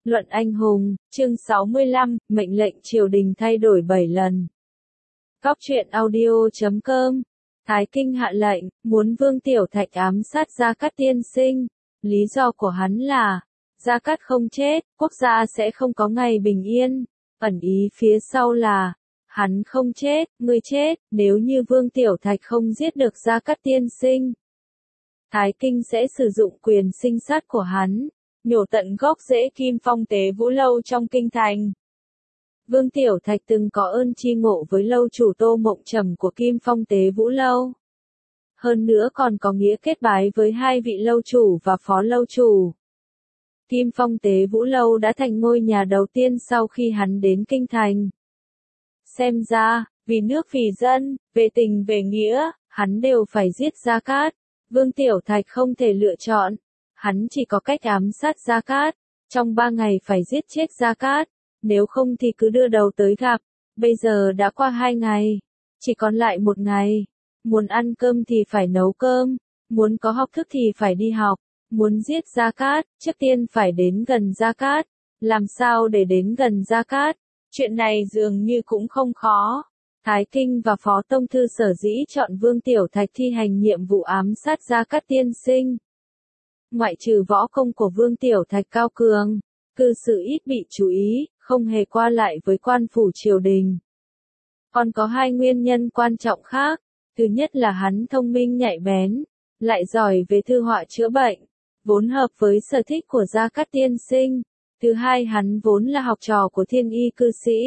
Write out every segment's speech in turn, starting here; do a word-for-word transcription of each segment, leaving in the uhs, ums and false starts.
Luận anh hùng, chương sáu mươi lăm, mệnh lệnh triều đình thay đổi bảy lần. Cóc truyện audio chấm com. Thái Kinh hạ lệnh, muốn Vương Tiểu Thạch ám sát Gia Cát tiên sinh. Lý do của hắn là, Gia Cát không chết, quốc gia sẽ không có ngày bình yên. Ẩn ý phía sau là, hắn không chết, ngươi chết, nếu như Vương Tiểu Thạch không giết được Gia Cát tiên sinh. Thái Kinh sẽ sử dụng quyền sinh sát của hắn, nhổ tận gốc rễ Kim Phong Tế Vũ Lâu trong kinh thành. Vương Tiểu Thạch từng có ơn chi ngộ với lâu chủ Tô Mộng Trầm của Kim Phong Tế Vũ Lâu. Hơn nữa còn có nghĩa kết bái với hai vị lâu chủ và phó lâu chủ. Kim Phong Tế Vũ Lâu đã thành ngôi nhà đầu tiên sau khi hắn đến kinh thành. Xem ra, vì nước vì dân, về tình về nghĩa, hắn đều phải giết Gia Cát. Vương Tiểu Thạch không thể lựa chọn. Hắn chỉ có cách ám sát Gia Cát, trong ba ngày phải giết chết Gia Cát, nếu không thì cứ đưa đầu tới gặp. Bây giờ đã qua hai ngày, chỉ còn lại một ngày. Muốn ăn cơm thì phải nấu cơm, muốn có học thức thì phải đi học, muốn giết Gia Cát, trước tiên phải đến gần Gia Cát. Làm sao để đến gần Gia Cát? Chuyện này dường như cũng không khó. Thái Kinh và Phó Tông Thư sở dĩ chọn Vương Tiểu Thạch thi hành nhiệm vụ ám sát Gia Cát tiên sinh. Ngoại trừ võ công của Vương Tiểu Thạch cao cường, cư xử ít bị chú ý, không hề qua lại với quan phủ triều đình. Còn có hai nguyên nhân quan trọng khác. Thứ nhất là hắn thông minh nhạy bén, lại giỏi về thư họa chữa bệnh, vốn hợp với sở thích của Gia Cát tiên sinh. Thứ hai hắn vốn là học trò của Thiên Y cư sĩ.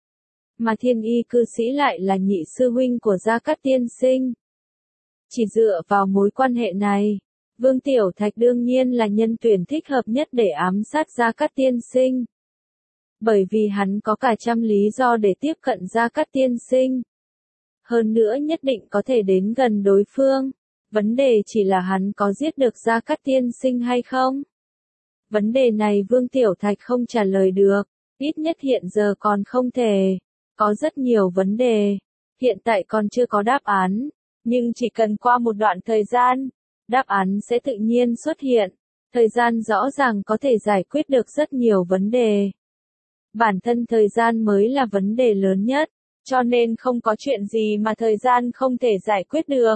Mà Thiên Y cư sĩ lại là nhị sư huynh của Gia Cát tiên sinh. Chỉ dựa vào mối quan hệ này, Vương Tiểu Thạch đương nhiên là nhân tuyển thích hợp nhất để ám sát Gia Cát tiên sinh. Bởi vì hắn có cả trăm lý do để tiếp cận Gia Cát tiên sinh. Hơn nữa nhất định có thể đến gần đối phương. Vấn đề chỉ là hắn có giết được Gia Cát tiên sinh hay không? Vấn đề này Vương Tiểu Thạch không trả lời được. Ít nhất hiện giờ còn không thể. Có rất nhiều vấn đề. Hiện tại còn chưa có đáp án. Nhưng chỉ cần qua một đoạn thời gian, đáp án sẽ tự nhiên xuất hiện. Thời gian rõ ràng có thể giải quyết được rất nhiều vấn đề. Bản thân thời gian mới là vấn đề lớn nhất, cho nên không có chuyện gì mà thời gian không thể giải quyết được.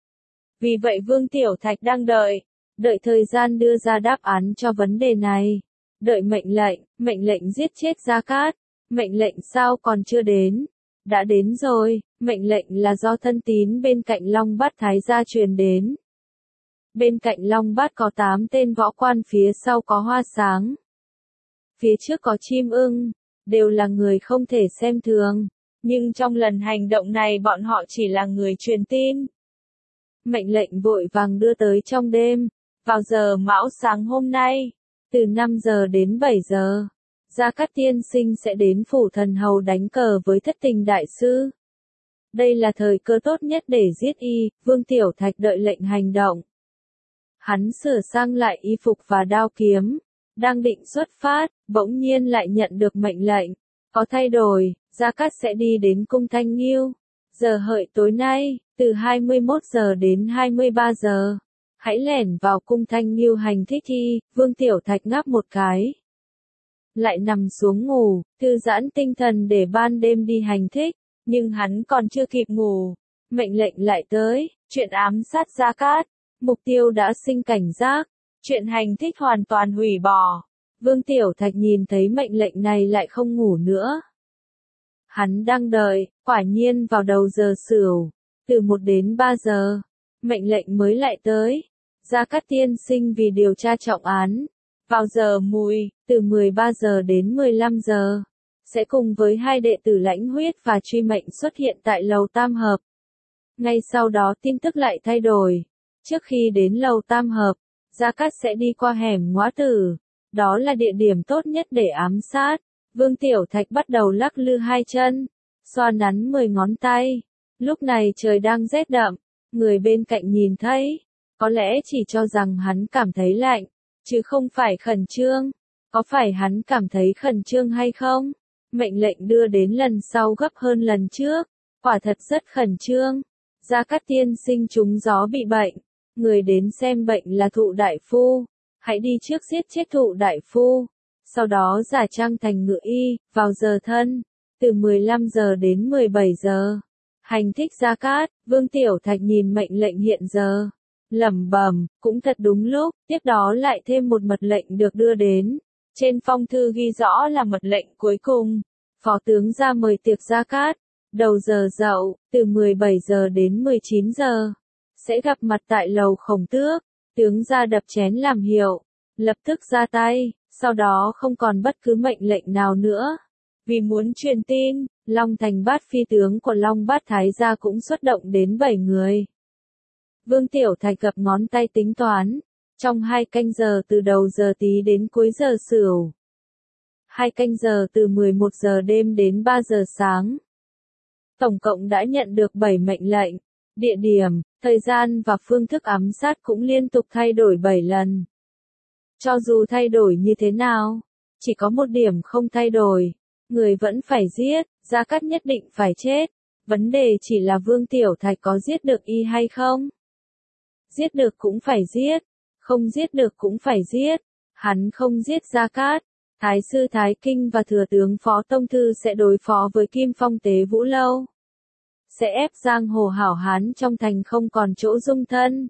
Vì vậy Vương Tiểu Thạch đang đợi, đợi thời gian đưa ra đáp án cho vấn đề này. Đợi mệnh lệnh, mệnh lệnh giết chết Gia Cát. Mệnh lệnh sao còn chưa đến? Đã đến rồi, mệnh lệnh là do thân tín bên cạnh Long Bát Thái gia truyền đến. Bên cạnh Long Bát có tám tên võ quan, phía sau có Hoa Sáng. Phía trước có Chim Ưng, đều là người không thể xem thường. Nhưng trong lần hành động này bọn họ chỉ là người truyền tin. Mệnh lệnh vội vàng đưa tới trong đêm, vào giờ mão sáng hôm nay, từ năm giờ đến bảy giờ. Gia Cát tiên sinh sẽ đến phủ thần hầu đánh cờ với Thất Tình đại sư. Đây là thời cơ tốt nhất để giết y. Vương Tiểu Thạch đợi lệnh hành động. Hắn sửa sang lại y phục và đao kiếm, đang định xuất phát, bỗng nhiên lại nhận được mệnh lệnh. Có thay đổi, Gia Cát sẽ đi đến cung Thanh Nghiêu. Giờ hợi tối nay, từ hai mươi mốt giờ đến hai mươi ba giờ. Hãy lẻn vào cung Thanh Nghiêu hành thích thi. Vương Tiểu Thạch ngáp một cái, lại nằm xuống ngủ, thư giãn tinh thần để ban đêm đi hành thích. Nhưng hắn còn chưa kịp ngủ, mệnh lệnh lại tới. Chuyện ám sát Gia Cát, mục tiêu đã sinh cảnh giác. Chuyện hành thích hoàn toàn hủy bỏ. Vương Tiểu Thạch nhìn thấy mệnh lệnh này lại không ngủ nữa. Hắn đang đợi, quả nhiên vào đầu giờ Sửu, từ một đến ba giờ, mệnh lệnh mới lại tới. Gia Cát tiên sinh vì điều tra trọng án, vào giờ Mùi, từ mười ba giờ đến mười lăm giờ, sẽ cùng với hai đệ tử Lãnh Huyết và Truy Mệnh xuất hiện tại lầu Tam Hợp. Ngay sau đó tin tức lại thay đổi. Trước khi đến lầu Tam Hợp, Gia Cát sẽ đi qua hẻm Ngõa Tử. Đó là địa điểm tốt nhất để ám sát. Vương Tiểu Thạch bắt đầu lắc lư hai chân, xoa nắn mười ngón tay. Lúc này trời đang rét đậm, người bên cạnh nhìn thấy, có lẽ chỉ cho rằng hắn cảm thấy lạnh, chứ không phải khẩn trương. Có phải hắn cảm thấy khẩn trương hay không? Mệnh lệnh đưa đến lần sau gấp hơn lần trước, quả thật rất khẩn trương. Gia Cát tiên sinh trúng gió bị bệnh, người đến xem bệnh là Thụ đại phu. Hãy đi trước giết chết Thụ đại phu, sau đó giả trang thành ngựa y, vào giờ thân, từ mười lăm giờ đến mười bảy giờ. Hành thích Gia Cát, Vương Tiểu Thạch nhìn mệnh lệnh hiện giờ, lẩm bẩm, cũng thật đúng lúc, tiếp đó lại thêm một mật lệnh được đưa đến. Trên phong thư ghi rõ là mật lệnh cuối cùng, Phó tướng ra mời tiệc Gia Cát, đầu giờ dậu, từ mười bảy giờ đến mười chín giờ, sẽ gặp mặt tại lầu Khổng Tước. Tướng ra đập chén làm hiệu, lập tức ra tay, sau đó không còn bất cứ mệnh lệnh nào nữa. Vì muốn truyền tin, Long Thành Bát phi tướng của Long Bát Thái gia cũng xuất động đến bảy người. Vương Tiểu Thạch gập ngón tay tính toán, trong hai canh giờ từ đầu giờ tí đến cuối giờ Sửu. Hai canh giờ từ mười một giờ đêm đến ba giờ sáng. Tổng cộng đã nhận được bảy mệnh lệnh, địa điểm, thời gian và phương thức ám sát cũng liên tục thay đổi bảy lần. Cho dù thay đổi như thế nào, chỉ có một điểm không thay đổi, người vẫn phải giết, Gia Cát nhất định phải chết. Vấn đề chỉ là Vương Tiểu Thạch có giết được y hay không? Giết được cũng phải giết, không giết được cũng phải giết. Hắn không giết Gia Cát, Thái sư Thái Kinh và thừa tướng Phó Tông Thư sẽ đối phó với Kim Phong Tế Vũ Lâu. Sẽ ép giang hồ hảo hán trong thành không còn chỗ dung thân.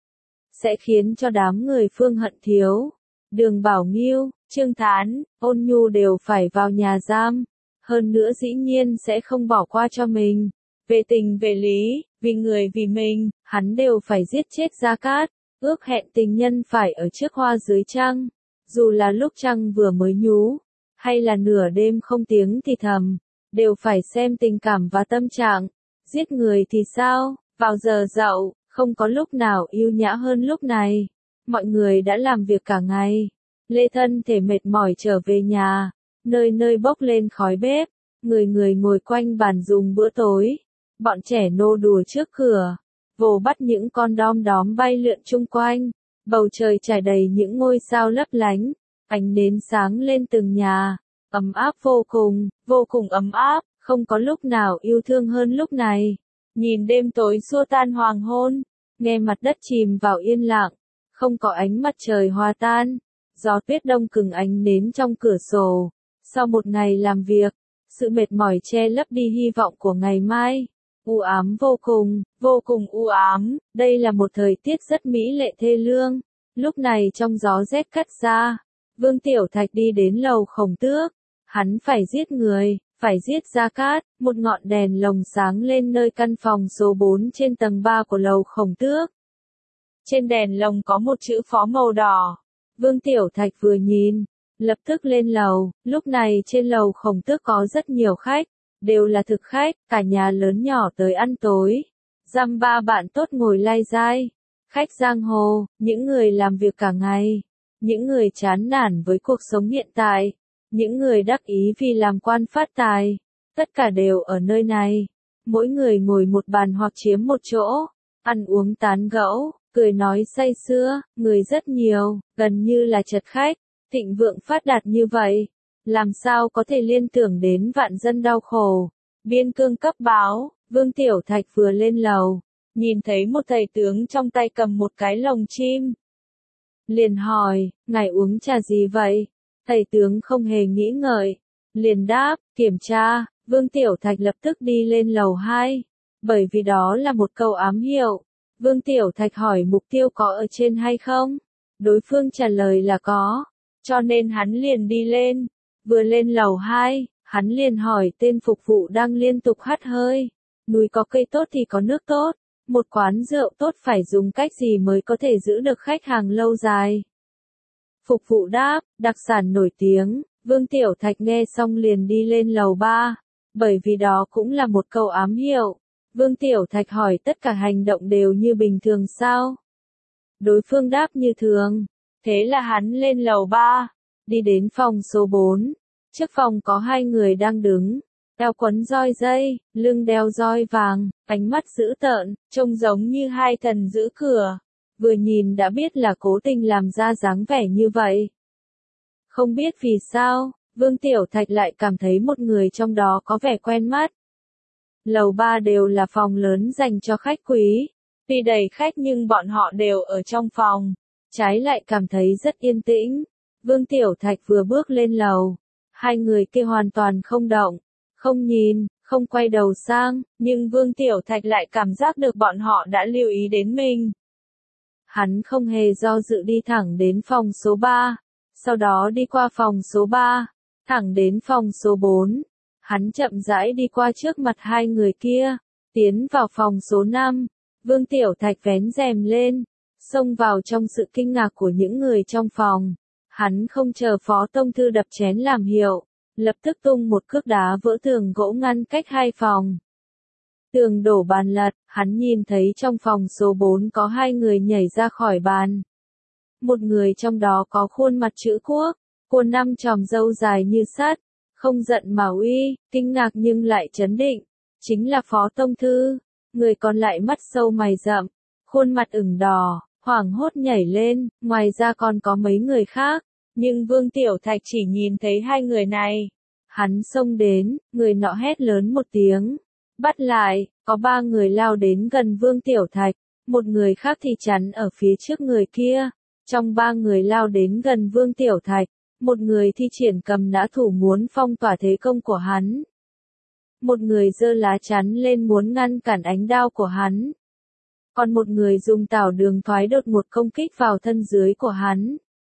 Sẽ khiến cho đám người Phương Hận Thiếu, Đường Bảo Nghiêu, Trương Thán, Ôn Nhu đều phải vào nhà giam. Hơn nữa dĩ nhiên sẽ không bỏ qua cho mình. Về tình về lý, vì người vì mình, hắn đều phải giết chết Gia Cát. Ước hẹn tình nhân phải ở trước hoa dưới trăng. Dù là lúc trăng vừa mới nhú, hay là nửa đêm không tiếng thì thầm, đều phải xem tình cảm và tâm trạng. Giết người thì sao, vào giờ dậu, không có lúc nào yêu nhã hơn lúc này. Mọi người đã làm việc cả ngày. Lê thân thể mệt mỏi trở về nhà, nơi nơi bốc lên khói bếp, người người ngồi quanh bàn dùng bữa tối. Bọn trẻ nô đùa trước cửa, vồ bắt những con đom đóm bay lượn chung quanh. Bầu trời trải đầy những ngôi sao lấp lánh, ánh nến sáng lên từng nhà, ấm áp vô cùng, vô cùng ấm áp, không có lúc nào yêu thương hơn lúc này. Nhìn đêm tối xua tan hoàng hôn, nghe mặt đất chìm vào yên lặng, không có ánh mặt trời hòa tan, gió tuyết đông cứng ánh nến trong cửa sổ. Sau một ngày làm việc, sự mệt mỏi che lấp đi hy vọng của ngày mai. U ám vô cùng, vô cùng u ám, đây là một thời tiết rất mỹ lệ thê lương. Lúc này trong gió rét cắt ra, Vương Tiểu Thạch đi đến lầu Khổng Tước. Hắn phải giết người, phải giết Gia Cát. Một ngọn đèn lồng sáng lên nơi căn phòng số bốn trên tầng ba của lầu Khổng Tước. Trên đèn lồng có một chữ phó màu đỏ. Vương Tiểu Thạch vừa nhìn, lập tức lên lầu. Lúc này trên lầu Khổng Tước có rất nhiều khách, đều là thực khách, cả nhà lớn nhỏ tới ăn tối. Dăm ba bạn tốt ngồi lai dai. Khách giang hồ, những người làm việc cả ngày, những người chán nản với cuộc sống hiện tại, những người đắc ý vì làm quan phát tài, tất cả đều ở nơi này. Mỗi người ngồi một bàn hoặc chiếm một chỗ, ăn uống tán gẫu, cười nói say sưa, người rất nhiều, gần như là chật khách. Thịnh vượng phát đạt như vậy, làm sao có thể liên tưởng đến vạn dân đau khổ. Biên cương cấp báo, Vương Tiểu Thạch vừa lên lầu, nhìn thấy một thầy tướng trong tay cầm một cái lồng chim. Liền hỏi, ngài uống trà gì vậy? Thầy tướng không hề nghĩ ngợi, liền đáp, kiểm tra. Vương Tiểu Thạch lập tức đi lên lầu hai, bởi vì đó là một câu ám hiệu. Vương Tiểu Thạch hỏi mục tiêu có ở trên hay không? Đối phương trả lời là có, cho nên hắn liền đi lên. Vừa lên lầu hai, hắn liền hỏi tên phục vụ đang liên tục hắt hơi. Núi có cây tốt thì có nước tốt. Một quán rượu tốt phải dùng cách gì mới có thể giữ được khách hàng lâu dài? Phục vụ đáp, đặc sản nổi tiếng. Vương Tiểu Thạch nghe xong liền đi lên lầu ba, bởi vì đó cũng là một câu ám hiệu. Vương Tiểu Thạch hỏi tất cả hành động đều như bình thường sao? Đối phương đáp như thường. Thế là hắn lên lầu ba, đi đến phòng số bốn. Trước phòng có hai người đang đứng, eo quấn roi dây, lưng đeo roi vàng, ánh mắt dữ tợn, trông giống như hai thần giữ cửa. Vừa nhìn đã biết là cố tình làm ra dáng vẻ như vậy. Không biết vì sao, Vương Tiểu Thạch lại cảm thấy một người trong đó có vẻ quen mắt. Lầu ba đều là phòng lớn dành cho khách quý. Tuy đầy khách nhưng bọn họ đều ở trong phòng. Trái lại cảm thấy rất yên tĩnh. Vương Tiểu Thạch vừa bước lên lầu, hai người kia hoàn toàn không động, không nhìn, không quay đầu sang, nhưng Vương Tiểu Thạch lại cảm giác được bọn họ đã lưu ý đến mình. Hắn không hề do dự đi thẳng đến phòng số ba, sau đó đi qua phòng số ba, thẳng đến phòng số bốn. Hắn chậm rãi đi qua trước mặt hai người kia, tiến vào phòng số năm. Vương Tiểu Thạch vén rèm lên, xông vào trong sự kinh ngạc của những người trong phòng. Hắn không chờ Phó Tông Thư đập chén làm hiệu, lập tức tung một cước đá vỡ tường gỗ ngăn cách hai phòng. Tường đổ bàn lật, hắn nhìn thấy trong phòng số bốn có hai người nhảy ra khỏi bàn. Một người trong đó có khuôn mặt chữ quốc, cô năm chòm râu dài như sắt, không giận mà uy, kinh ngạc nhưng lại trấn định, chính là Phó Tông Thư. Người còn lại mắt sâu mày rậm, khuôn mặt ửng đỏ, hoảng hốt nhảy lên, ngoài ra còn có mấy người khác, nhưng Vương Tiểu Thạch chỉ nhìn thấy hai người này. Hắn xông đến, người nọ hét lớn một tiếng, bắt lại, có ba người lao đến gần Vương Tiểu Thạch, một người khác thì chắn ở phía trước người kia. Trong ba người lao đến gần Vương Tiểu Thạch, một người thi triển cầm nã thủ muốn phong tỏa thế công của hắn. Một người giơ lá chắn lên muốn ngăn cản ánh đao của hắn. Còn một người dùng tảo đường thoái đột một công kích vào thân dưới của hắn.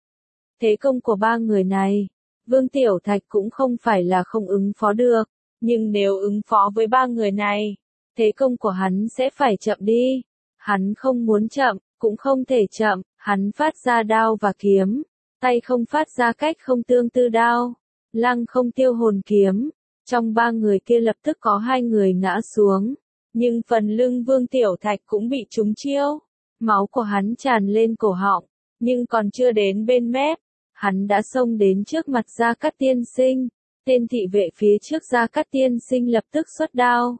Thế công của ba người này, Vương Tiểu Thạch cũng không phải là không ứng phó được, nhưng nếu ứng phó với ba người này, thế công của hắn sẽ phải chậm đi. Hắn không muốn chậm, cũng không thể chậm, hắn phát ra đao và kiếm, tay không phát ra cách không tương tư đao, lăng không tiêu hồn kiếm. Trong ba người kia lập tức có hai người ngã xuống, nhưng phần lưng Vương Tiểu Thạch cũng bị trúng chiêu. Máu của hắn tràn lên cổ họng, nhưng còn chưa đến bên mép, hắn đã xông đến trước mặt Gia Cát Tiên Sinh. Tên thị vệ phía trước Gia Cát Tiên Sinh lập tức xuất đao.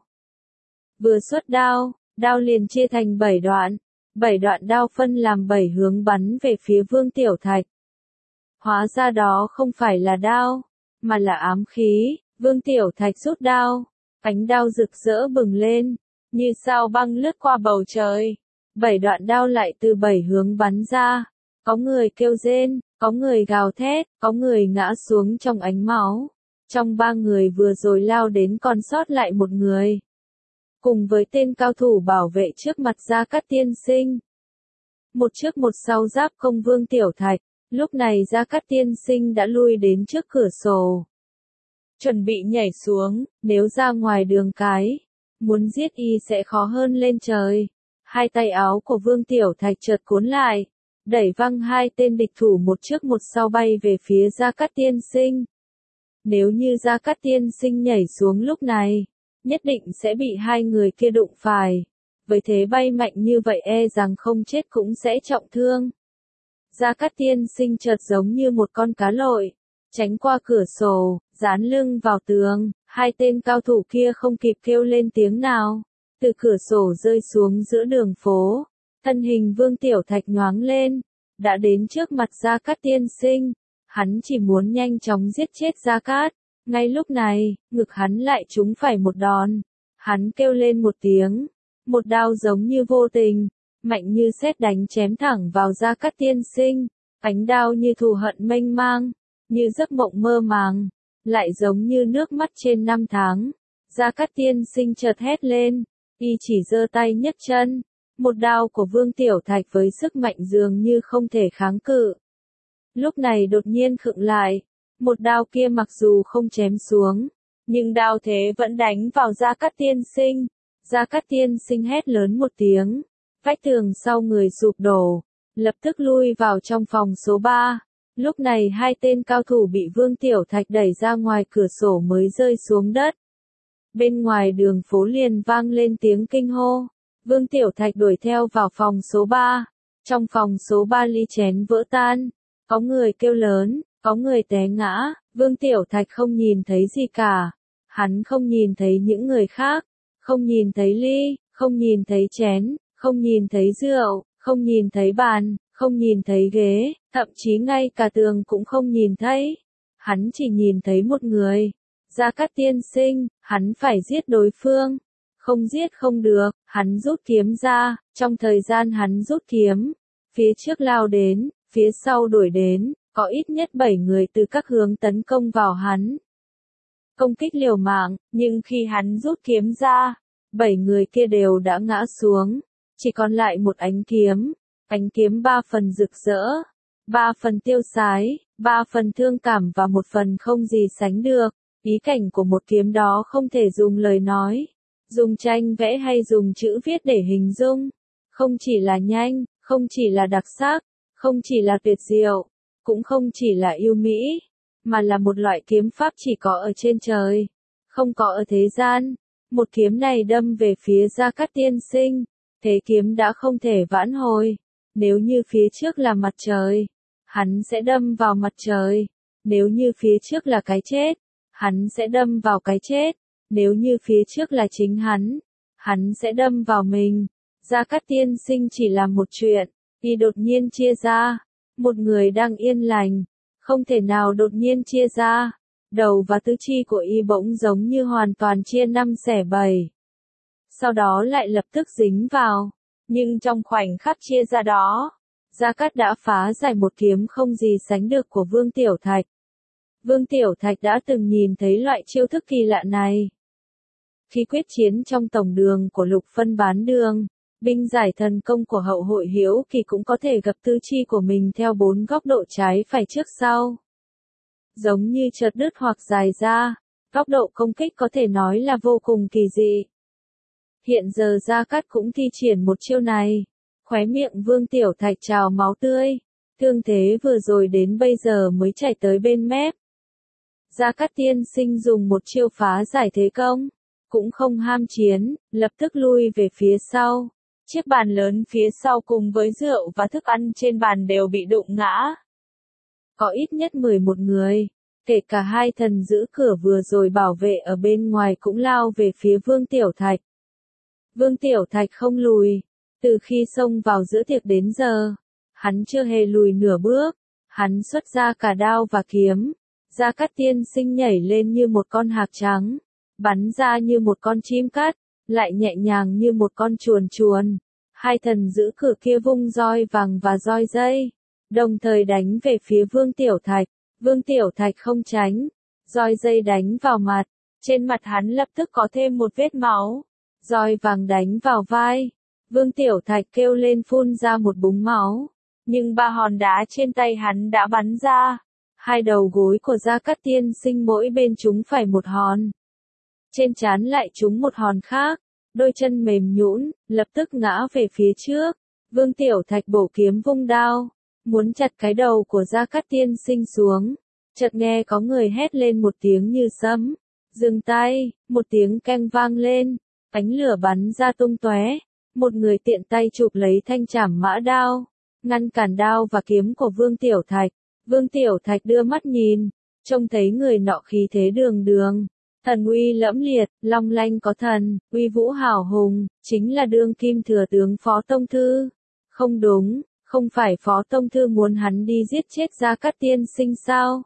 Vừa xuất đao, đao liền chia thành bảy đoạn, bảy đoạn đao phân làm bảy hướng bắn về phía Vương Tiểu Thạch. Hóa ra đó không phải là đao, mà là ám khí. Vương Tiểu Thạch rút đao, ánh đao rực rỡ bừng lên, như sao băng lướt qua bầu trời. Bảy đoạn đao lại từ bảy hướng bắn ra, có người kêu rên, có người gào thét, có người ngã xuống trong ánh máu. Trong ba người vừa rồi lao đến còn sót lại một người, cùng với tên cao thủ bảo vệ trước mặt Gia Cát Tiên Sinh. Một trước một sau giáp công Vương Tiểu Thạch, lúc này Gia Cát Tiên Sinh đã lui đến trước cửa sổ, chuẩn bị nhảy xuống. Nếu ra ngoài đường cái, muốn giết y sẽ khó hơn lên trời. Hai tay áo của Vương Tiểu Thạch chợt cuốn lại, đẩy văng hai tên địch thủ một trước một sau bay về phía Gia Cát Tiên Sinh. Nếu như Gia Cát Tiên Sinh nhảy xuống lúc này, nhất định sẽ bị hai người kia đụng phải. Với thế bay mạnh như vậy e rằng không chết cũng sẽ trọng thương. Gia Cát Tiên Sinh chợt giống như một con cá lội, tránh qua cửa sổ, dán lưng vào tường. Hai tên cao thủ kia không kịp kêu lên tiếng nào, từ cửa sổ rơi xuống giữa đường phố. Thân hình Vương Tiểu Thạch nhoáng lên, đã đến trước mặt Gia Cát Tiên Sinh. Hắn chỉ muốn nhanh chóng giết chết Gia Cát. Ngay lúc này, ngực hắn lại trúng phải một đòn. Hắn kêu lên một tiếng, một đao giống như vô tình, mạnh như sét đánh chém thẳng vào Gia Cát Tiên Sinh. Ánh đao như thù hận mênh mang, như giấc mộng mơ màng, lại giống như nước mắt trên năm tháng. Gia Cát Tiên Sinh chợt hét lên, y chỉ giơ tay nhấc chân. Một đao của Vương Tiểu Thạch với sức mạnh dường như không thể kháng cự. Lúc này đột nhiên khựng lại, một đao kia mặc dù không chém xuống, nhưng đao thế vẫn đánh vào Gia Cát Tiên Sinh. Gia Cát Tiên Sinh hét lớn một tiếng, vách tường sau người sụp đổ, lập tức lui vào trong phòng số ba. Lúc này hai tên cao thủ bị Vương Tiểu Thạch đẩy ra ngoài cửa sổ mới rơi xuống đất. Bên ngoài đường phố liền vang lên tiếng kinh hô. Vương Tiểu Thạch đuổi theo vào phòng số ba. Trong phòng số ba ly chén vỡ tan, có người kêu lớn, có người té ngã. Vương Tiểu Thạch không nhìn thấy gì cả. Hắn không nhìn thấy những người khác, không nhìn thấy ly, không nhìn thấy chén, không nhìn thấy rượu, không nhìn thấy bàn, không nhìn thấy ghế, thậm chí ngay cả tường cũng không nhìn thấy. Hắn chỉ nhìn thấy một người, Gia Cát Tiên Sinh. Hắn phải giết đối phương, không giết không được. Hắn rút kiếm ra, trong thời gian hắn rút kiếm, phía trước lao đến, phía sau đuổi đến, có ít nhất bảy người từ các hướng tấn công vào hắn. Công kích liều mạng, nhưng khi hắn rút kiếm ra, bảy người kia đều đã ngã xuống, chỉ còn lại một ánh kiếm, ánh kiếm ba phần rực rỡ, ba phần tiêu sái, ba phần thương cảm và một phần không gì sánh được. Ý cảnh của một kiếm đó không thể dùng lời nói, dùng tranh vẽ hay dùng chữ viết để hình dung. Không chỉ là nhanh, không chỉ là đặc sắc, không chỉ là tuyệt diệu, cũng không chỉ là yêu mỹ, mà là một loại kiếm pháp chỉ có ở trên trời, không có ở thế gian. Một kiếm này đâm về phía Gia Cát tiên sinh, thế kiếm đã không thể vãn hồi. Nếu như phía trước là mặt trời, hắn sẽ đâm vào mặt trời. Nếu như phía trước là cái chết, hắn sẽ đâm vào cái chết. Nếu như phía trước là chính hắn, hắn sẽ đâm vào mình. Gia Cát tiên sinh chỉ làm một chuyện, y đột nhiên chia ra. Một người đang yên lành, không thể nào đột nhiên chia ra. Đầu và tứ chi của y bỗng giống như hoàn toàn chia năm xẻ bảy. Sau đó lại lập tức dính vào. Nhưng trong khoảnh khắc chia ra đó, Gia Cát đã phá giải một kiếm không gì sánh được của Vương Tiểu Thạch. Vương Tiểu Thạch đã từng nhìn thấy loại chiêu thức kỳ lạ này. Khi quyết chiến trong tổng đường của Lục Phân Bán Đường, binh giải thần công của Hậu Hội Hiếu Kỳ cũng có thể gặp tư chi của mình theo bốn góc độ trái phải trước sau. Giống như chợt đứt hoặc dài ra, góc độ công kích có thể nói là vô cùng kỳ dị. Hiện giờ Gia Cát cũng thi triển một chiêu này. Khóe miệng Vương Tiểu Thạch trào máu tươi, thương thế vừa rồi đến bây giờ mới chảy tới bên mép. Gia Cát tiên sinh dùng một chiêu phá giải thế công, cũng không ham chiến, lập tức lui về phía sau. Chiếc bàn lớn phía sau cùng với rượu và thức ăn trên bàn đều bị đụng ngã. Có ít nhất mười một người, kể cả hai thần giữ cửa vừa rồi bảo vệ ở bên ngoài cũng lao về phía Vương Tiểu Thạch. Vương Tiểu Thạch không lùi, từ khi xông vào giữa tiệc đến giờ, hắn chưa hề lùi nửa bước, hắn xuất ra cả đao và kiếm. Gia Cát tiên sinh nhảy lên như một con hạc trắng, bắn ra như một con chim cắt, lại nhẹ nhàng như một con chuồn chuồn. Hai thần giữ cửa kia vung roi vàng và roi dây, đồng thời đánh về phía Vương Tiểu Thạch. Vương Tiểu Thạch không tránh, roi dây đánh vào mặt, trên mặt hắn lập tức có thêm một vết máu. Roi vàng đánh vào vai, Vương Tiểu Thạch kêu lên phun ra một búng máu, nhưng ba hòn đá trên tay hắn đã bắn ra. Hai đầu gối của Gia Cát tiên sinh mỗi bên trúng phải một hòn. Trên trán lại trúng một hòn khác, đôi chân mềm nhũn, lập tức ngã về phía trước. Vương Tiểu Thạch bổ kiếm vung đao, muốn chặt cái đầu của Gia Cát tiên sinh xuống. Chợt nghe có người hét lên một tiếng như sấm. Dừng tay, một tiếng keng vang lên, ánh lửa bắn ra tung tóe. Một người tiện tay chụp lấy thanh trảm mã đao, ngăn cản đao và kiếm của Vương Tiểu Thạch. Vương Tiểu Thạch đưa mắt nhìn, trông thấy người nọ khí thế đường đường, thần uy lẫm liệt, long lanh có thần, uy vũ hào hùng, chính là đương kim thừa tướng Phó Tông Thư. Không đúng, không phải Phó Tông Thư muốn hắn đi giết chết Gia Cát tiên sinh sao?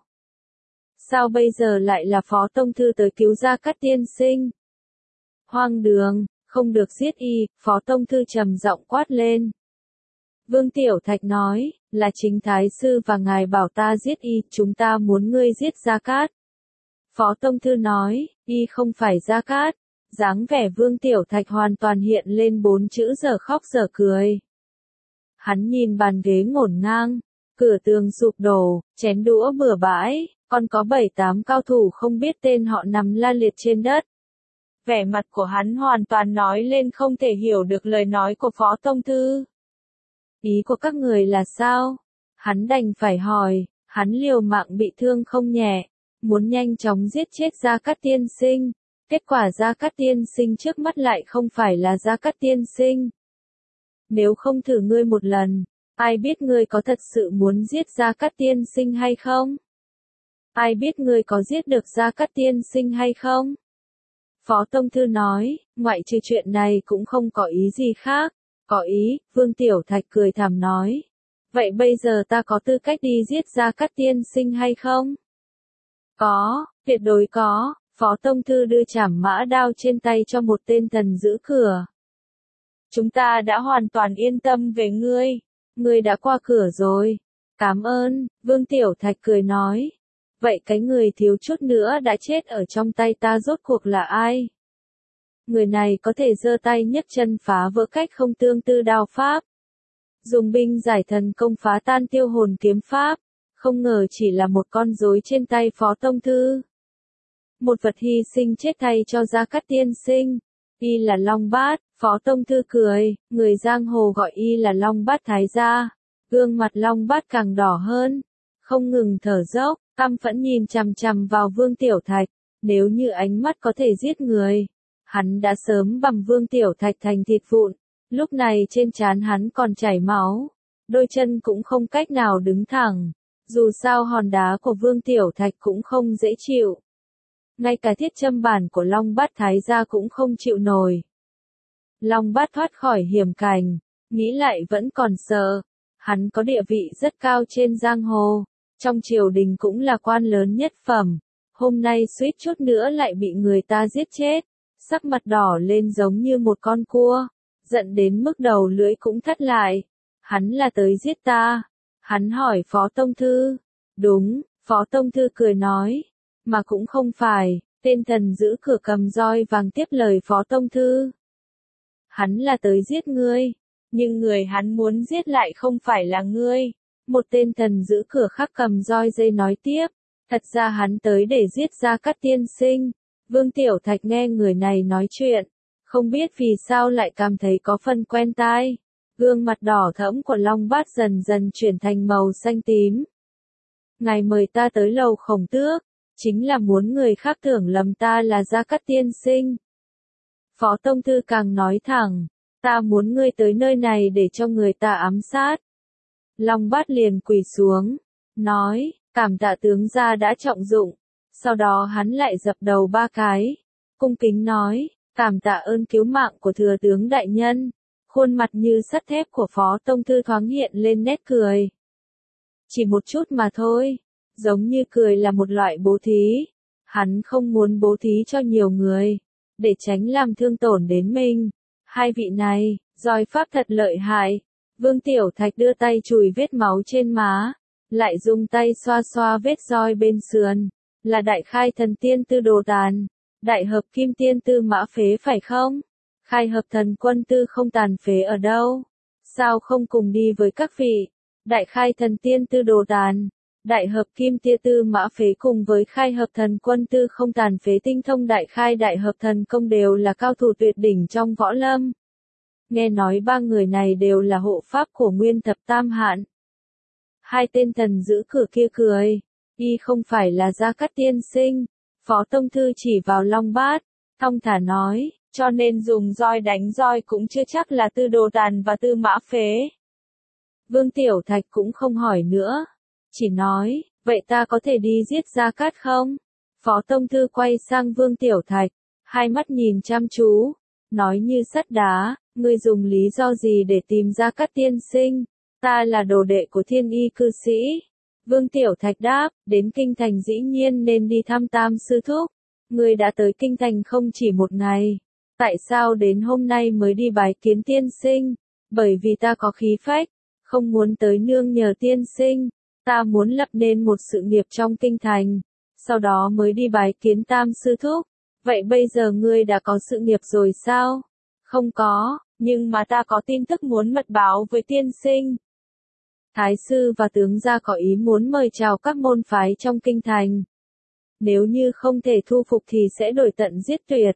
Sao bây giờ lại là Phó Tông Thư tới cứu Gia Cát tiên sinh? Hoang đường, không được giết y, Phó Tông Thư trầm giọng quát lên. Vương Tiểu Thạch nói, là chính Thái Sư và ngài bảo ta giết y, chúng ta muốn ngươi giết Gia Cát. Phó Tông Thư nói, y không phải Gia Cát. Dáng vẻ Vương Tiểu Thạch hoàn toàn hiện lên bốn chữ giờ khóc giờ cười. Hắn nhìn bàn ghế ngổn ngang, cửa tường sụp đổ, chén đũa bừa bãi, còn có bảy tám cao thủ không biết tên họ nằm la liệt trên đất. Vẻ mặt của hắn hoàn toàn nói lên không thể hiểu được lời nói của Phó Tông Thư. Ý của các người là sao? Hắn đành phải hỏi, hắn liều mạng bị thương không nhẹ, muốn nhanh chóng giết chết Gia Cát tiên sinh. Kết quả Gia Cát tiên sinh trước mắt lại không phải là Gia Cát tiên sinh. Nếu không thử ngươi một lần, ai biết ngươi có thật sự muốn giết Gia Cát tiên sinh hay không? Ai biết ngươi có giết được Gia Cát tiên sinh hay không? Phó Tông Thư nói, ngoại trừ chuyện này cũng không có ý gì khác. Có ý, Vương Tiểu Thạch cười thảm nói. Vậy bây giờ ta có tư cách đi giết Gia Cát tiên sinh hay không? Có, tuyệt đối có. Phó Tông Thư đưa trảm mã đao trên tay cho một tên thần giữ cửa. Chúng ta đã hoàn toàn yên tâm về ngươi. Ngươi đã qua cửa rồi. Cảm ơn, Vương Tiểu Thạch cười nói. Vậy cái người thiếu chút nữa đã chết ở trong tay ta rốt cuộc là ai? Người này có thể giơ tay nhấc chân phá vỡ cách không tương tư đao pháp. Dùng binh giải thần công phá tan tiêu hồn kiếm pháp. Không ngờ chỉ là một con rối trên tay Phó Tông Thư. Một vật hy sinh chết thay cho Gia Cát tiên sinh. Y là Long Bát, Phó Tông Thư cười, người giang hồ gọi y là Long Bát Thái Gia. Gương mặt Long Bát càng đỏ hơn. Không ngừng thở dốc, căm phẫn nhìn chằm chằm vào Vương Tiểu Thạch. Nếu như ánh mắt có thể giết người, hắn đã sớm bằm Vương Tiểu Thạch thành thịt vụn. Lúc này trên trán hắn còn chảy máu. Đôi chân cũng không cách nào đứng thẳng. Dù sao hòn đá của Vương Tiểu Thạch cũng không dễ chịu. Ngay cả thiết châm bản của Long Bát Thái Gia cũng không chịu nổi. Long Bát thoát khỏi hiểm cảnh, nghĩ lại vẫn còn sợ. Hắn có địa vị rất cao trên giang hồ, trong triều đình cũng là quan lớn nhất phẩm. Hôm nay suýt chút nữa lại bị người ta giết chết, sắc mặt đỏ lên giống như một con cua, giận đến mức đầu lưỡi cũng thắt lại. Hắn là tới giết ta. Hắn hỏi Phó Tông Thư. Đúng, Phó Tông Thư cười nói. Mà cũng không phải, tên thần giữ cửa cầm roi vàng tiếp lời Phó Tông Thư. Hắn là tới giết ngươi, nhưng người hắn muốn giết lại không phải là ngươi. Một tên thần giữ cửa khác cầm roi dây nói tiếp. Thật ra hắn tới để giết Gia Cát tiên sinh. Vương Tiểu Thạch nghe người này nói chuyện, không biết vì sao lại cảm thấy có phần quen tai. Gương mặt đỏ thẫm của Long Bát dần dần chuyển thành màu xanh tím. Ngài mời ta tới lầu Khổng Tước, chính là muốn người khác tưởng lầm ta là Gia Cát tiên sinh. Phó Tông Thư càng nói thẳng, ta muốn ngươi tới nơi này để cho người ta ám sát. Long Bát liền quỳ xuống, nói, cảm tạ tướng gia đã trọng dụng. Sau đó hắn lại dập đầu ba cái, cung kính nói, cảm tạ ơn cứu mạng của thừa tướng đại nhân. Khuôn mặt như sắt thép của Phó Tông Thư thoáng hiện lên nét cười. Chỉ một chút mà thôi, giống như cười là một loại bố thí. Hắn không muốn bố thí cho nhiều người, để tránh làm thương tổn đến mình. Hai vị này, roi pháp thật lợi hại. Vương Tiểu Thạch đưa tay chùi vết máu trên má, lại dùng tay xoa xoa vết roi bên sườn. Là đại khai thần tiên tư Đồ Tàn, đại hợp kim tiên tư Mã Phế phải không? Khai hợp thần quân tư Không Tàn Phế ở đâu? Sao không cùng đi với các vị? Đại khai thần tiên tư Đồ Tàn, đại hợp kim tiên tư Mã Phế cùng với khai hợp thần quân tư Không Tàn Phế tinh thông đại khai đại hợp thần công đều là cao thủ tuyệt đỉnh trong võ lâm. Nghe nói ba người này đều là hộ pháp của Nguyên Thập Tam Hạn. Hai tên thần giữ cửa kia cười. Y không phải là Gia Cát tiên sinh. Phó Tông Thư chỉ vào Long Bát, thong thả nói, cho nên dùng roi đánh roi cũng chưa chắc là tư Đồ Tàn và tư Mã Phế. Vương Tiểu Thạch cũng không hỏi nữa, chỉ nói, vậy ta có thể đi giết Gia Cát không? Phó Tông Thư quay sang Vương Tiểu Thạch, hai mắt nhìn chăm chú, nói như sắt đá, ngươi dùng lý do gì để tìm Gia Cát tiên sinh? Ta là đồ đệ của Thiên Y cư sĩ. Vương Tiểu Thạch đáp, đến Kinh Thành dĩ nhiên nên đi thăm Tam sư thúc. Ngươi đã tới Kinh Thành không chỉ một ngày. Tại sao đến hôm nay mới đi bái kiến tiên sinh? Bởi vì ta có khí phách, không muốn tới nương nhờ tiên sinh. Ta muốn lập nên một sự nghiệp trong Kinh Thành. Sau đó mới đi bái kiến Tam sư thúc. Vậy bây giờ ngươi đã có sự nghiệp rồi sao? Không có, nhưng mà ta có tin tức muốn mật báo với tiên sinh. Thái sư và tướng gia có ý muốn mời chào các môn phái trong Kinh Thành. Nếu như không thể thu phục thì sẽ đổi tận giết tuyệt.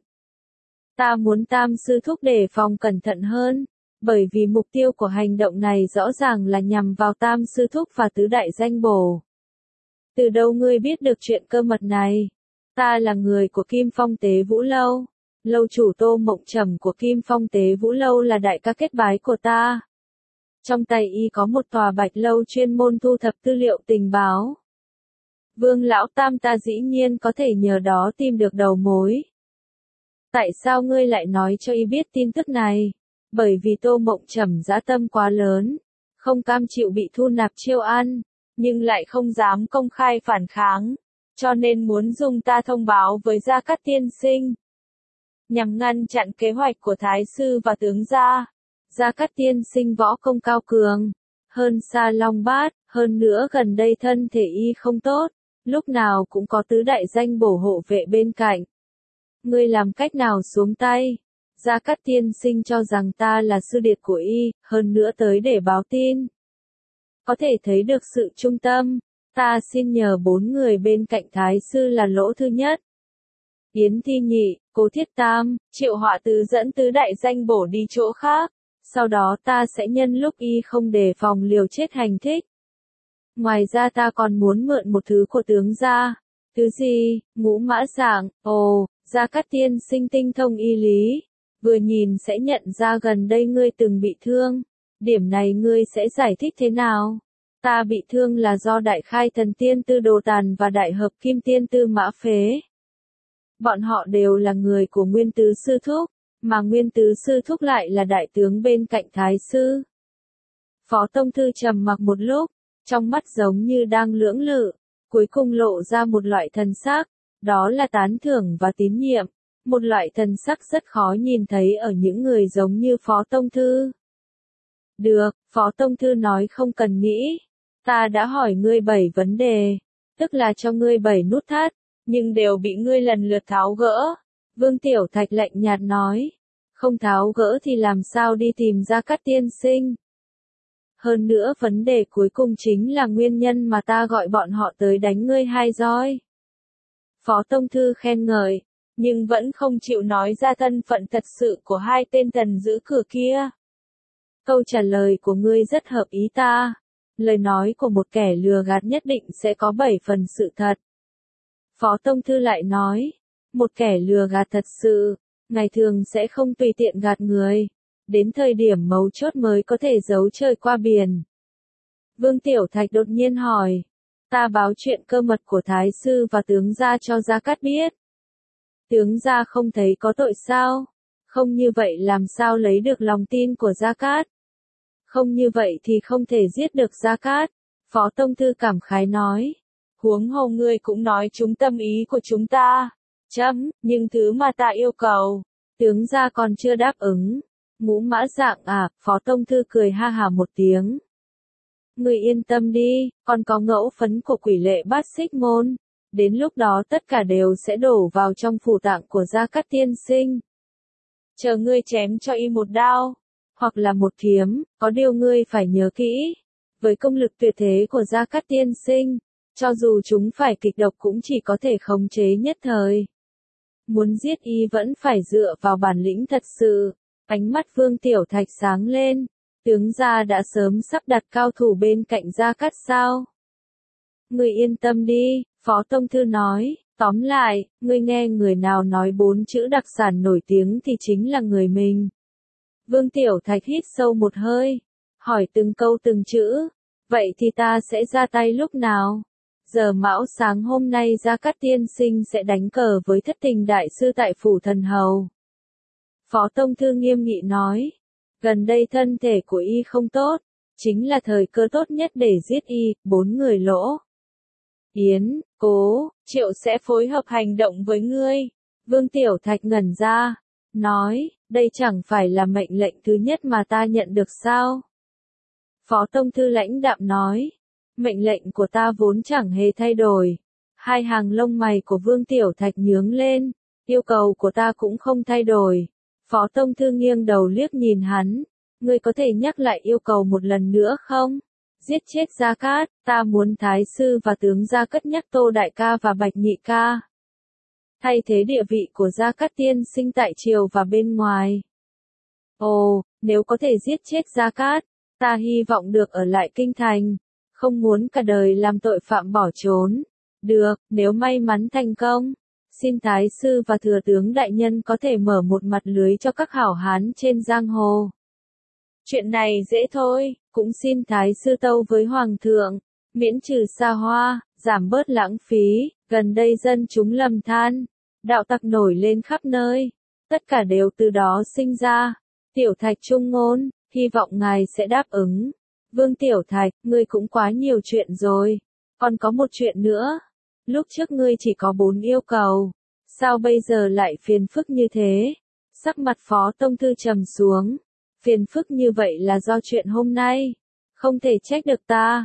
Ta muốn Tam sư thúc đề phòng cẩn thận hơn, bởi vì mục tiêu của hành động này rõ ràng là nhằm vào Tam sư thúc và tứ đại danh bổ. Từ đâu ngươi biết được chuyện cơ mật này? Ta là người của Kim Phong Tế Vũ Lâu. Lâu chủ Tô Mộng Trầm của Kim Phong Tế Vũ Lâu là đại ca kết bái của ta. Trong tay y có một tòa bạch lâu chuyên môn thu thập tư liệu tình báo. Vương lão tam ta dĩ nhiên có thể nhờ đó tìm được đầu mối. Tại sao ngươi lại nói cho y biết tin tức này? Bởi vì Tô Mộng Trầm dã tâm quá lớn, không cam chịu bị thu nạp chiêu ăn, nhưng lại không dám công khai phản kháng, cho nên muốn dùng ta thông báo với Gia Cát tiên sinh, nhằm ngăn chặn kế hoạch của Thái sư và tướng gia. Gia Cát tiên sinh võ công cao cường, hơn xa Long Bát, Hơn nữa gần đây thân thể y không tốt, lúc nào cũng có tứ đại danh bổ hộ vệ bên cạnh. Ngươi làm cách nào xuống tay? Gia Cát tiên sinh cho rằng ta là sư điệt của y, hơn nữa tới để báo tin. Có thể thấy được sự trung tâm, ta xin nhờ bốn người bên cạnh thái sư là Lỗ Thứ Nhất, Yến Thi Nhị, Cố Thiết Tam, Triệu Họa Tứ dẫn tứ đại danh bổ đi chỗ khác, sau đó ta sẽ nhân lúc y không đề phòng liều chết hành thích. Ngoài ra ta còn muốn mượn một thứ của tướng gia. Thứ gì? Ngũ mã sảng. Ồ, Gia Cát tiên sinh tinh thông y lý, vừa nhìn sẽ nhận ra gần đây ngươi từng bị thương. Điểm này ngươi sẽ giải thích thế nào? Ta bị thương là do Đại Khai Thần Tiên Tư Đồ Tàn và Đại Hợp Kim Tiên Tư Mã Phế. Bọn họ đều là người của Nguyên Tứ Sư Thúc, mà Nguyên Tứ Sư Thúc lại là đại tướng bên cạnh Thái Sư. Phó Tông Thư trầm mặc một lúc, trong mắt giống như đang lưỡng lự, cuối cùng lộ ra một loại thần sắc, đó là tán thưởng và tín nhiệm, một loại thần sắc rất khó nhìn thấy ở những người giống như Phó Tông Thư. Được, Phó Tông Thư nói không cần nghĩ, ta đã hỏi ngươi bảy vấn đề, tức là cho ngươi bảy nút thắt, nhưng đều bị ngươi lần lượt tháo gỡ. Vương Tiểu Thạch lạnh nhạt nói, không tháo gỡ thì làm sao đi tìm Gia Cát tiên sinh. Hơn nữa vấn đề cuối cùng chính là nguyên nhân mà ta gọi bọn họ tới đánh ngươi hai roi. Phó Tông Thư khen ngợi, nhưng vẫn không chịu nói ra thân phận thật sự của hai tên thần giữ cửa kia. Câu trả lời của ngươi rất hợp ý ta. Lời nói của một kẻ lừa gạt nhất định sẽ có bảy phần sự thật. Phó Tông Thư lại nói, một kẻ lừa gạt thật sự, ngày thường sẽ không tùy tiện gạt người, đến thời điểm mấu chốt mới có thể giấu trời qua biển. Vương Tiểu Thạch đột nhiên hỏi, ta báo chuyện cơ mật của Thái Sư và tướng gia cho Gia Cát biết. Tướng gia không thấy có tội sao? Không như vậy làm sao lấy được lòng tin của Gia Cát? Không như vậy thì không thể giết được Gia Cát. Phó Tông Thư cảm khái nói, huống hồ ngươi cũng nói trúng tâm ý của chúng ta. Chấm, nhưng thứ mà ta yêu cầu, tướng gia còn chưa đáp ứng. Ngũ mã dạng à, Phó Tông Thư cười ha hà một tiếng. Ngươi yên tâm đi, còn có ngẫu phấn của quỷ lệ bát xích môn. Đến lúc đó tất cả đều sẽ đổ vào trong phủ tạng của Gia Cát tiên sinh. Chờ ngươi chém cho y một đao, hoặc là một kiếm, có điều ngươi phải nhớ kỹ. Với công lực tuyệt thế của Gia Cát tiên sinh, cho dù chúng phải kịch độc cũng chỉ có thể khống chế nhất thời. Muốn giết y vẫn phải dựa vào bản lĩnh thật sự. Ánh mắt Vương Tiểu Thạch sáng lên, tướng gia đã sớm sắp đặt cao thủ bên cạnh Gia Cát sao? Ngươi yên tâm đi, Phó Tông Thư nói, tóm lại, ngươi nghe người nào nói bốn chữ đặc sản nổi tiếng thì chính là người mình. Vương Tiểu Thạch hít sâu một hơi, hỏi từng câu từng chữ, vậy thì ta sẽ ra tay lúc nào? Giờ mão sáng hôm nay Gia Cát tiên sinh sẽ đánh cờ với Thất Tình Đại Sư tại Phủ Thần Hầu. Phó Tông Thư nghiêm nghị nói, gần đây thân thể của y không tốt, chính là thời cơ tốt nhất để giết y, bốn người Lỗ, Yến, Cố, Triệu sẽ phối hợp hành động với ngươi. Vương Tiểu Thạch ngẩn ra, nói, đây chẳng phải là mệnh lệnh thứ nhất mà ta nhận được sao? Phó Tông Thư lãnh đạm nói, mệnh lệnh của ta vốn chẳng hề thay đổi. Hai hàng lông mày của Vương Tiểu Thạch nhướng lên, yêu cầu của ta cũng không thay đổi. Phó Tông Thư nghiêng đầu liếc nhìn hắn, ngươi có thể nhắc lại yêu cầu một lần nữa không? Giết chết Gia Cát, ta muốn Thái Sư và tướng gia cất nhắc Tô Đại Ca và Bạch Nhị Ca. Thay thế địa vị của Gia Cát tiên sinh tại triều và bên ngoài. Ồ, nếu có thể giết chết Gia Cát, ta hy vọng được ở lại kinh thành, không muốn cả đời làm tội phạm bỏ trốn. Được, nếu may mắn thành công, xin Thái Sư và Thừa tướng đại nhân có thể mở một mặt lưới cho các hảo hán trên giang hồ. Chuyện này dễ thôi, cũng xin Thái Sư tâu với Hoàng thượng, miễn trừ xa hoa, giảm bớt lãng phí, gần đây dân chúng lầm than, đạo tặc nổi lên khắp nơi, tất cả đều từ đó sinh ra. Tiểu Thạch trung ngôn, hy vọng ngài sẽ đáp ứng. Vương Tiểu Thạch, ngươi cũng quá nhiều chuyện rồi, còn có một chuyện nữa, lúc trước ngươi chỉ có bốn yêu cầu, sao bây giờ lại phiền phức như thế? Sắc mặt Phó Tông Thư trầm xuống. Phiền phức như vậy là do chuyện hôm nay, không thể trách được ta.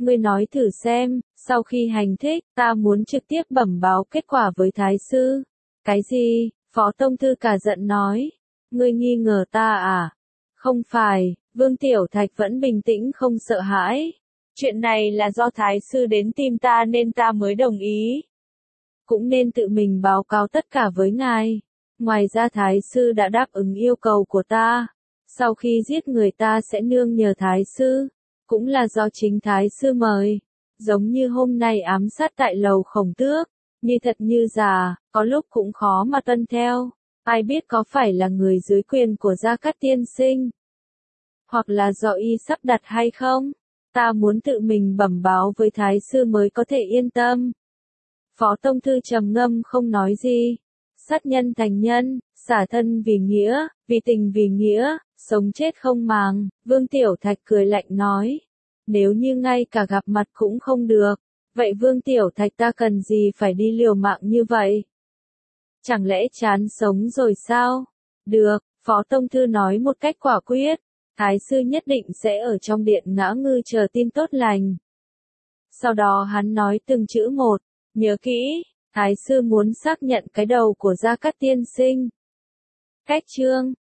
Ngươi nói thử xem, sau khi hành thích, ta muốn trực tiếp bẩm báo kết quả với Thái sư. Cái gì? Phó Tông Thư cả giận nói. Ngươi nghi ngờ ta à? Không phải, Vương Tiểu Thạch vẫn bình tĩnh không sợ hãi. Chuyện này là do Thái sư đến tìm ta nên ta mới đồng ý. Cũng nên tự mình báo cáo tất cả với ngài. Ngoài ra Thái sư đã đáp ứng yêu cầu của ta. Sau khi giết người ta sẽ nương nhờ Thái sư. Cũng là do chính Thái sư mời. Giống như hôm nay ám sát tại lầu Khổng Tước. Như thật như giả, có lúc cũng khó mà tuân theo. Ai biết có phải là người dưới quyền của Gia Cát tiên sinh? Hoặc là do y sắp đặt hay không? Ta muốn tự mình bẩm báo với Thái sư mới có thể yên tâm. Phó Tông Thư trầm ngâm không nói gì. Sát nhân thành nhân, xả thân vì nghĩa, vì tình vì nghĩa, sống chết không màng. Vương Tiểu Thạch cười lạnh nói. Nếu như ngay cả gặp mặt cũng không được, vậy Vương Tiểu Thạch ta cần gì phải đi liều mạng như vậy? Chẳng lẽ chán sống rồi sao? Được, Phó Tông Thư nói một cách quả quyết. Thái sư nhất định sẽ ở trong điện Ngã Ngư chờ tin tốt lành. Sau đó hắn nói từng chữ một. Nhớ kỹ, Thái sư muốn xác nhận cái đầu của Gia Cát tiên sinh. Cách chương